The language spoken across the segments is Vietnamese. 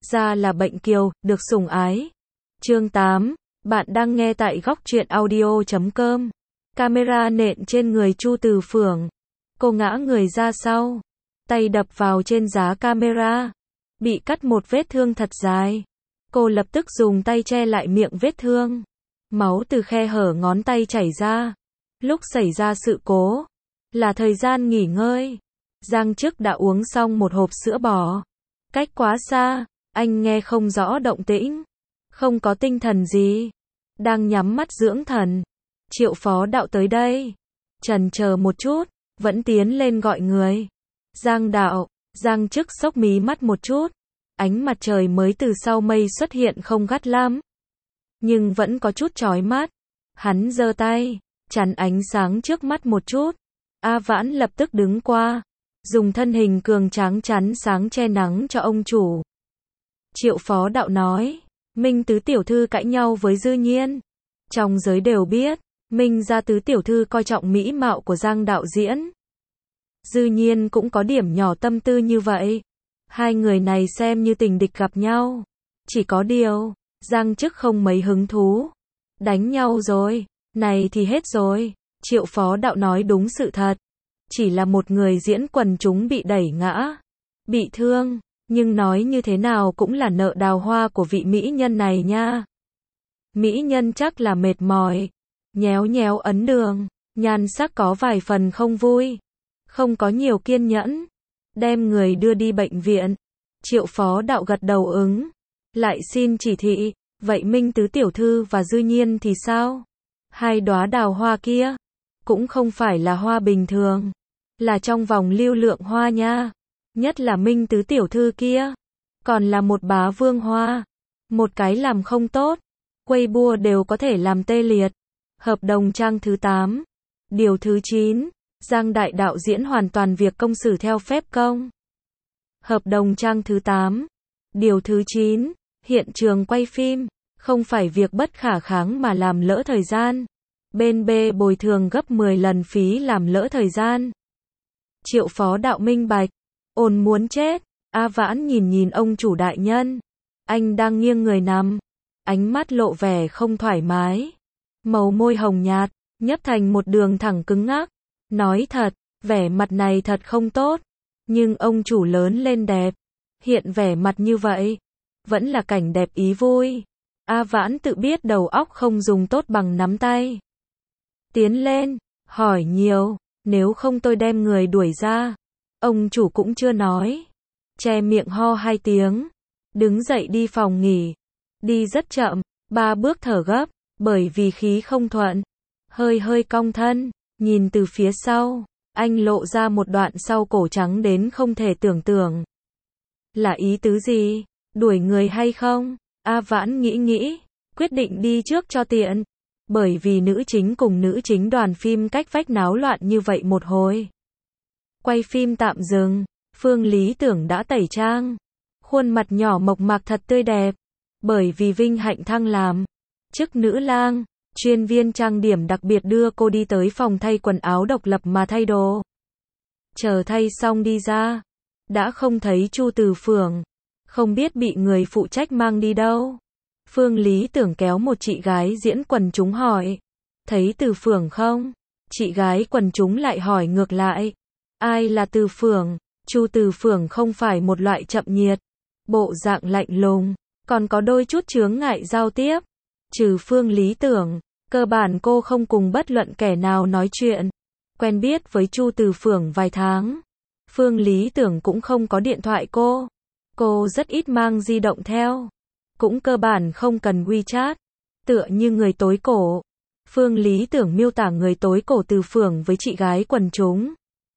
ra là bệnh kiều, được sủng ái. Chương 8, bạn đang nghe tại góc truyện audio.com. Camera nện trên người Chu Từ Phượng. Cô ngã người ra sau, tay đập vào trên giá camera, bị cắt một vết thương thật dài. Cô lập tức dùng tay che lại miệng vết thương. Máu từ khe hở ngón tay chảy ra. Lúc xảy ra sự cố, là thời gian nghỉ ngơi. Giang Chức đã uống xong một hộp sữa bò. Cách quá xa, anh nghe không rõ động tĩnh. Không có tinh thần gì. Đang nhắm mắt dưỡng thần. Triệu phó đạo tới đây. Chần chờ một chút, vẫn tiến lên gọi người. Giang đạo, Giang Chức sốc mí mắt một chút. Ánh mặt trời mới từ sau mây xuất hiện không gắt lắm, nhưng vẫn có chút chói mắt. Hắn giơ tay, chắn ánh sáng trước mắt một chút. A Vãn lập tức đứng qua, dùng thân hình cường tráng chắn sáng che nắng cho ông chủ. Triệu phó đạo nói, Minh tứ tiểu thư cãi nhau với Dư Nhiên. Trong giới đều biết, Minh gia tứ tiểu thư coi trọng mỹ mạo của Giang đạo diễn. Dư Nhiên cũng có điểm nhỏ tâm tư như vậy. Hai người này xem như tình địch gặp nhau. Chỉ có điều, Giang Chức không mấy hứng thú. Đánh nhau rồi, này thì hết rồi. Triệu phó đạo nói đúng sự thật. Chỉ là một người diễn quần chúng bị đẩy ngã, bị thương, nhưng nói như thế nào cũng là nợ đào hoa của vị mỹ nhân này nha. Mỹ nhân chắc là mệt mỏi, nhéo nhéo ấn đường, nhan sắc có vài phần không vui, không có nhiều kiên nhẫn. Đem người đưa đi bệnh viện. Triệu phó đạo gật đầu ứng. Lại xin chỉ thị, vậy Minh tứ tiểu thư và Dư Nhiên thì sao? Hai đóa đào hoa kia, cũng không phải là hoa bình thường, là trong vòng lưu lượng hoa nha. Nhất là Minh tứ tiểu thư kia, còn là một bá vương hoa. Một cái làm không tốt, Weibo đều có thể làm tê liệt. Hợp đồng trang thứ 8, điều thứ 9. Giang đại đạo diễn hoàn toàn việc công xử theo phép công. Hợp đồng trang thứ 8, điều thứ 9, hiện trường quay phim, không phải việc bất khả kháng mà làm lỡ thời gian. Bên B bồi thường gấp 10 lần phí làm lỡ thời gian. Triệu phó đạo minh bạch, ồn muốn chết. A Vãn nhìn nhìn ông chủ đại nhân. Anh đang nghiêng người nằm, ánh mắt lộ vẻ không thoải mái. Màu môi hồng nhạt, nhấp thành một đường thẳng cứng ngắc. Nói thật, vẻ mặt này thật không tốt. Nhưng ông chủ lớn lên đẹp. Hiện vẻ mặt như vậy, vẫn là cảnh đẹp ý vui. A Vãn tự biết đầu óc không dùng tốt bằng nắm tay. Tiến lên, hỏi nhiều, nếu không tôi đem người đuổi ra. Ông chủ cũng chưa nói. Che miệng ho 2 tiếng. Đứng dậy đi phòng nghỉ. Đi rất chậm, 3 bước thở gấp, bởi vì khí không thuận. Hơi hơi cong thân. Nhìn từ phía sau, anh lộ ra một đoạn sau cổ trắng đến không thể tưởng tượng. Là ý tứ gì? Đuổi người hay không? A Vãn nghĩ, quyết định đi trước cho tiện. Bởi vì nữ chính cùng nữ chính đoàn phim cách vách náo loạn như vậy một hồi. Quay phim tạm dừng, Phương Lý Tưởng đã tẩy trang. Khuôn mặt nhỏ mộc mạc thật tươi đẹp. Bởi vì vinh hạnh thăng làm chức nữ lang. Chuyên viên trang điểm đặc biệt đưa cô đi tới phòng thay quần áo độc lập mà thay đồ. Chờ thay xong đi ra, đã không thấy Chu Từ Phượng, không biết bị người phụ trách mang đi đâu. Phương Lý Tưởng kéo một chị gái diễn quần chúng hỏi, thấy Từ Phượng không? Chị gái quần chúng lại hỏi ngược lại, ai là Từ Phượng? Chu Từ Phượng không phải một loại chậm nhiệt, bộ dạng lạnh lùng, còn có đôi chút chướng ngại giao tiếp. Trừ Phương Lý Tưởng, cơ bản cô không cùng bất luận kẻ nào nói chuyện. Quen biết với Chu Từ Phượng vài tháng, Phương Lý Tưởng cũng không có điện thoại cô. Cô rất ít mang di động theo, cũng cơ bản không cần WeChat. Tựa như người tối cổ. Phương Lý Tưởng miêu tả người tối cổ Từ Phượng với chị gái quần chúng.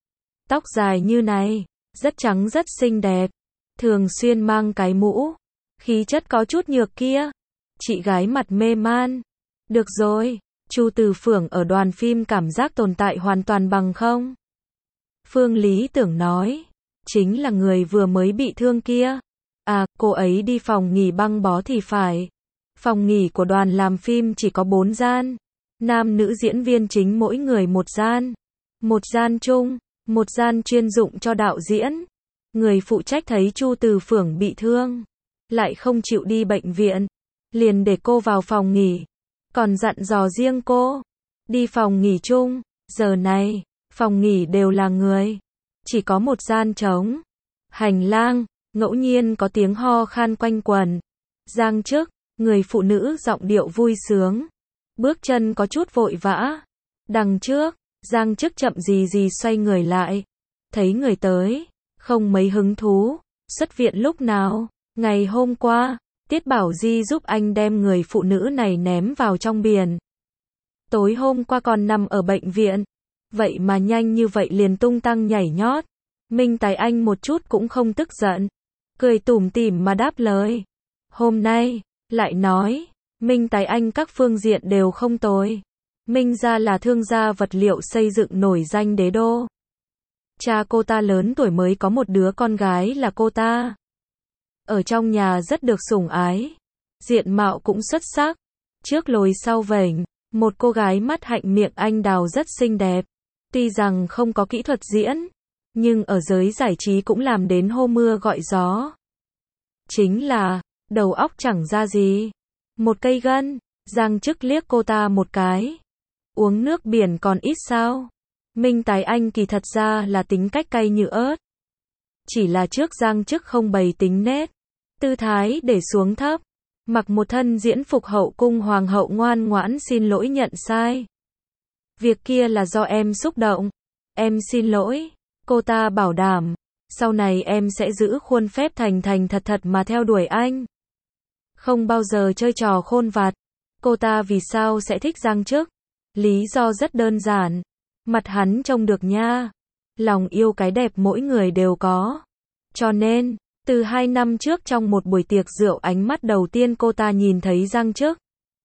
Tóc dài như này, rất trắng rất xinh đẹp, thường xuyên mang cái mũ, khí chất có chút nhược kia. Chị gái mặt mê man. Được rồi, Chu Từ Phượng ở đoàn phim cảm giác tồn tại hoàn toàn bằng không? Phương Lý Tưởng nói, chính là người vừa mới bị thương kia. À, cô ấy đi phòng nghỉ băng bó thì phải. Phòng nghỉ của đoàn làm phim chỉ có 4 gian. Nam nữ diễn viên chính mỗi người một gian. Một gian chung, một gian chuyên dụng cho đạo diễn. Người phụ trách thấy Chu Từ Phượng bị thương, lại không chịu đi bệnh viện, liền để cô vào phòng nghỉ, còn dặn dò riêng cô, đi phòng nghỉ chung, giờ này, phòng nghỉ đều là người, chỉ có một gian trống. Hành lang, ngẫu nhiên có tiếng ho khan quanh quẩn. Giang Chức, người phụ nữ giọng điệu vui sướng, bước chân có chút vội vã. Đằng trước, Giang Chức chậm gì gì xoay người lại, thấy người tới, không mấy hứng thú, xuất viện lúc nào? Ngày hôm qua, Tiết Bảo Di giúp anh đem người phụ nữ này ném vào trong biển. Tối hôm qua còn nằm ở bệnh viện, vậy mà nhanh như vậy liền tung tăng nhảy nhót. Minh Tài Anh một chút cũng không tức giận, cười tủm tỉm mà đáp lời. Hôm nay, lại nói, Minh Tài Anh các phương diện đều không tồi. Minh gia là thương gia vật liệu xây dựng nổi danh đế đô. Cha cô ta lớn tuổi mới có một đứa con gái là cô ta. Ở trong nhà rất được sủng ái, diện mạo cũng xuất sắc, trước lồi sau vểnh, một cô gái mắt hạnh miệng anh đào rất xinh đẹp. Tuy rằng không có kỹ thuật diễn, nhưng ở giới giải trí cũng làm đến hô mưa gọi gió. Chính là, đầu óc chẳng ra gì. Một cây gân, Giang Chức liếc cô ta một cái. Uống nước biển còn ít sao? Minh Tài Anh kỳ thật ra là tính cách cay như ớt. Chỉ là trước Giang Chức không bày tính nết, tư thái để xuống thấp, mặc một thân diễn phục hậu cung hoàng hậu ngoan ngoãn xin lỗi nhận sai. Việc kia là do em xúc động. Em xin lỗi. Cô ta bảo đảm, sau này em sẽ giữ khuôn phép thành thành thật thật mà theo đuổi anh. Không bao giờ chơi trò khôn vặt. Cô ta vì sao sẽ thích Giang Chức? Lý do rất đơn giản. Mặt hắn trông được nha. Lòng yêu cái đẹp mỗi người đều có. Cho nên, từ 2 năm trước trong một buổi tiệc rượu ánh mắt đầu tiên cô ta nhìn thấy Giang Chức,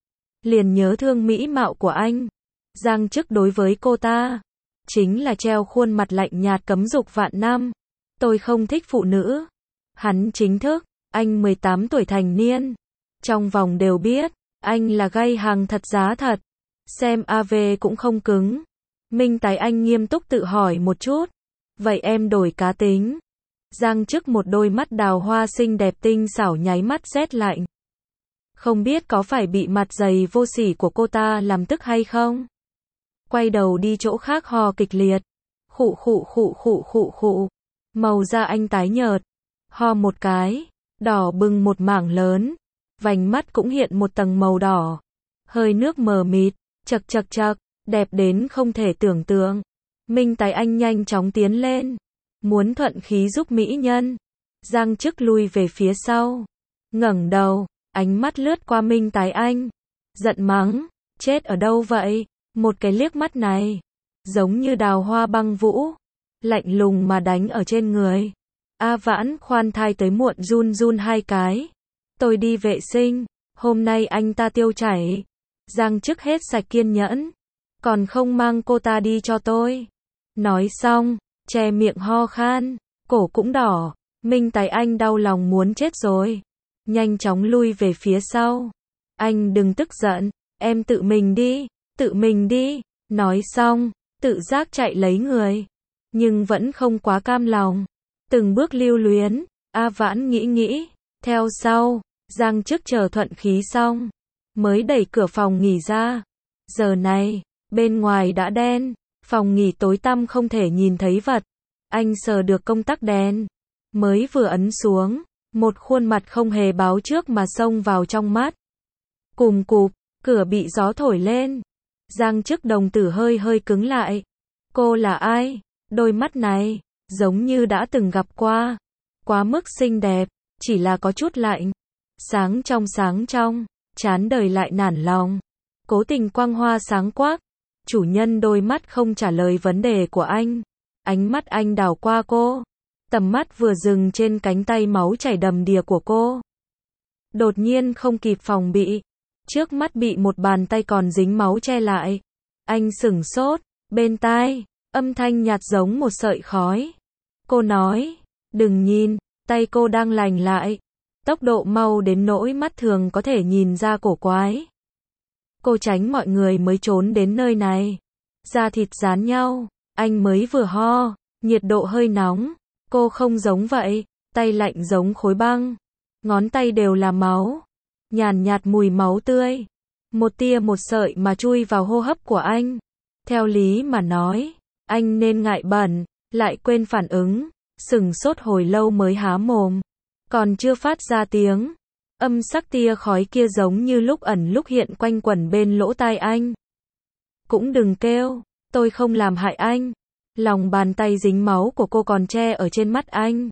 liền nhớ thương mỹ mạo của anh. Giang Chức đối với cô ta, chính là treo khuôn mặt lạnh nhạt cấm dục vạn năm. Tôi không thích phụ nữ. Hắn chính thức, anh 18 tuổi thành niên. Trong vòng đều biết, anh là gay hàng thật giá thật. Xem AV cũng không cứng. Minh Tài Anh nghiêm túc tự hỏi một chút. Vậy em đổi cá tính. Giang Chức một đôi mắt đào hoa xinh đẹp tinh xảo nháy mắt rét lạnh. Không biết có phải bị mặt dày vô sỉ của cô ta làm tức hay không? Quay đầu đi chỗ khác ho kịch liệt. Khụ khụ khụ khụ khụ khụ. Màu da anh tái nhợt. Ho một cái, đỏ bừng một mảng lớn. Vành mắt cũng hiện một tầng màu đỏ. Hơi nước mờ mịt, chật chật chật, đẹp đến không thể tưởng tượng. Minh Tài Anh nhanh chóng tiến lên, muốn thuận khí giúp mỹ nhân. Giang Chức lui về phía sau, ngẩng đầu, ánh mắt lướt qua Minh Tài Anh, giận mắng, chết ở đâu vậy? Một cái liếc mắt này, giống như đào hoa băng vũ, lạnh lùng mà đánh ở trên người. A Vãn khoan thai tới muộn run run hai cái. Tôi đi vệ sinh, hôm nay anh ta tiêu chảy. Giang Chức hết sạch kiên nhẫn, còn không mang cô ta đi cho tôi. Nói xong, che miệng ho khan, cổ cũng đỏ. Minh Tài Anh đau lòng muốn chết rồi, nhanh chóng lui về phía sau. Anh đừng tức giận, em tự mình đi, tự mình đi. Nói xong, tự giác chạy lấy người, nhưng vẫn không quá cam lòng, từng bước lưu luyến. A Vãn nghĩ nghĩ, theo sau. Giang Chức chờ thuận khí xong, mới đẩy cửa phòng nghỉ ra. Giờ này, bên ngoài đã đen, phòng nghỉ tối tăm không thể nhìn thấy vật. Anh sờ được công tắc đèn, mới vừa ấn xuống, một khuôn mặt không hề báo trước mà xông vào trong mắt. Cùm cụp, cửa bị gió thổi lên. Giang Chức đồng tử hơi hơi cứng lại. Cô là ai? Đôi mắt này, giống như đã từng gặp qua. Quá mức xinh đẹp, chỉ là có chút lạnh. Sáng trong, chán đời lại nản lòng. Cố tình quang hoa sáng quắc. Chủ nhân đôi mắt không trả lời vấn đề của anh. Ánh mắt anh đảo qua cô. Tầm mắt vừa dừng trên cánh tay máu chảy đầm đìa của cô. Đột nhiên không kịp phòng bị. Trước mắt bị một bàn tay còn dính máu che lại. Anh sửng sốt, bên tai, âm thanh nhạt giống một sợi khói. Cô nói, đừng nhìn, tay cô đang lành lại. Tốc độ mau đến nỗi mắt thường có thể nhìn ra cổ quái. Cô tránh mọi người mới trốn đến nơi này. Da thịt dán nhau, anh mới vừa ho, nhiệt độ hơi nóng. Cô không giống vậy, tay lạnh giống khối băng. ngón tay đều là máu, nhàn nhạt mùi máu tươi, một tia một sợi mà chui vào hô hấp của anh. Theo lý mà nói, anh nên ngại bẩn, lại quên phản ứng, sửng sốt hồi lâu mới há mồm, còn chưa phát ra tiếng. Âm sắc tia khói kia giống như lúc ẩn lúc hiện quanh quẩn bên lỗ tai anh. Cũng đừng kêu, tôi không làm hại anh. Lòng bàn tay dính máu của cô còn che ở trên mắt anh.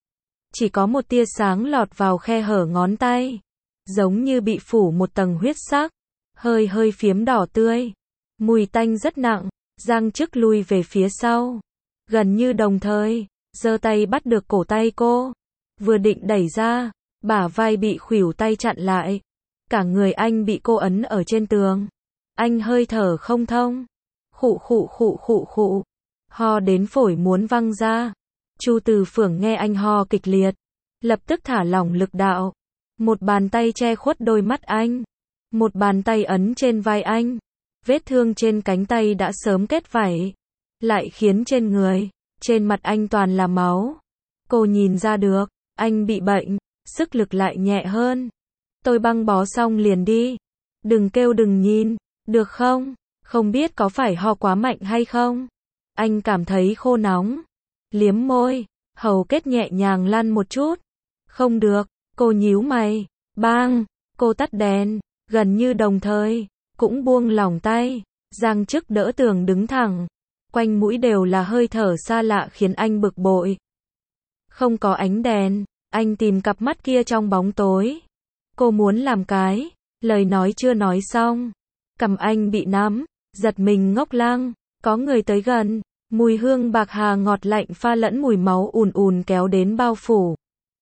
Chỉ có một tia sáng lọt vào khe hở ngón tay, giống như bị phủ một tầng huyết sắc, hơi hơi phiếm đỏ tươi. Mùi tanh rất nặng, Giang Chức lui về phía sau. Gần như đồng thời, giơ tay bắt được cổ tay cô. Vừa định đẩy ra, bả vai bị khuỷu tay chặn lại. Cả người anh bị cô ấn ở trên tường. Anh hơi thở không thông. Khụ khụ khụ khụ khụ. Ho đến phổi muốn văng ra. Chu Từ Phưởng nghe anh ho kịch liệt, lập tức thả lỏng lực đạo. Một bàn tay che khuất đôi mắt anh. Một bàn tay ấn trên vai anh. Vết thương trên cánh tay đã sớm kết vảy, lại khiến trên người, trên mặt anh toàn là máu. Cô nhìn ra được, anh bị bệnh, sức lực lại nhẹ hơn. Tôi băng bó xong liền đi. Đừng kêu đừng nhìn, được không? Không biết có phải ho quá mạnh hay không? Anh cảm thấy khô nóng. Liếm môi, hầu kết nhẹ nhàng lăn một chút. Không được, cô nhíu mày. Bang, cô tắt đèn, gần như đồng thời, cũng buông lỏng tay. Giang Chức đỡ tường đứng thẳng. Quanh mũi đều là hơi thở xa lạ khiến anh bực bội. Không có ánh đèn, anh tìm cặp mắt kia trong bóng tối. Cô muốn làm cái, lời nói chưa nói xong. Cằm anh bị nắm, giật mình ngốc lăng, có người tới gần. Mùi hương bạc hà ngọt lạnh pha lẫn mùi máu ùn ùn kéo đến bao phủ.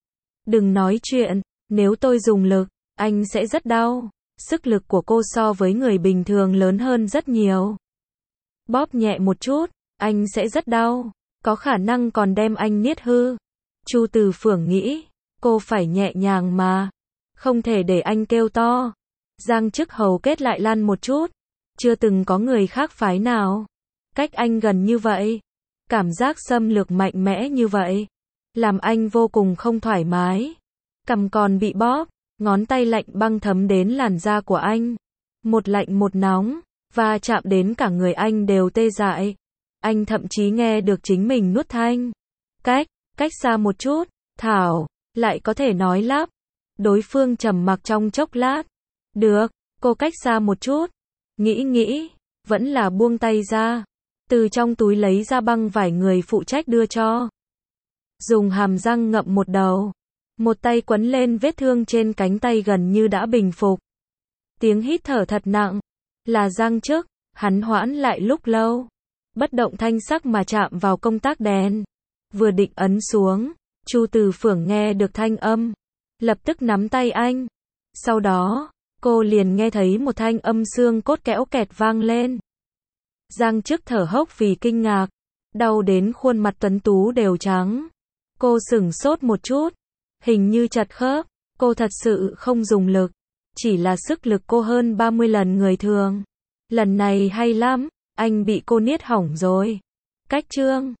Đừng nói chuyện, nếu tôi dùng lực, anh sẽ rất đau. Sức lực của cô so với người bình thường lớn hơn rất nhiều. Bóp nhẹ một chút, anh sẽ rất đau, có khả năng còn đem anh niết hư. Chu Từ Phưởng nghĩ, cô phải nhẹ nhàng mà, không thể để anh kêu to. Giang Chức hầu kết lại lăn một chút, chưa từng có người khác phái nào cách anh gần như vậy, cảm giác xâm lược mạnh mẽ như vậy, làm anh vô cùng không thoải mái. Cằm còn bị bóp, ngón tay lạnh băng thấm đến làn da của anh, một lạnh một nóng, và chạm đến cả người anh đều tê dại. Anh thậm chí nghe được chính mình nuốt thanh. Cách xa một chút, Thảo, lại có thể nói lắp. Đối phương trầm mặc trong chốc lát. Được, cô cách xa một chút. Nghĩ, vẫn là buông tay ra. Từ trong túi lấy ra băng vải người phụ trách đưa cho. Dùng hàm răng ngậm một đầu. Một tay quấn lên vết thương trên cánh tay gần như đã bình phục. Tiếng hít thở thật nặng. Là Giang Chức, hắn hoãn lại lúc lâu. Bất động thanh sắc mà chạm vào công tắc đèn. Vừa định ấn xuống, Chu Từ Phưởng nghe được thanh âm. Lập tức nắm tay anh. Sau đó, cô liền nghe thấy một thanh âm xương cốt kẽo kẹt vang lên. Giang Chức thở hốc vì kinh ngạc. Đau đến khuôn mặt tuấn tú đều trắng. Cô sửng sốt một chút. Hình như chật khớp. Cô thật sự không dùng lực. Chỉ là sức lực cô hơn 30 lần người thường. Lần này hay lắm. Anh bị cô niết hỏng rồi. Cách chương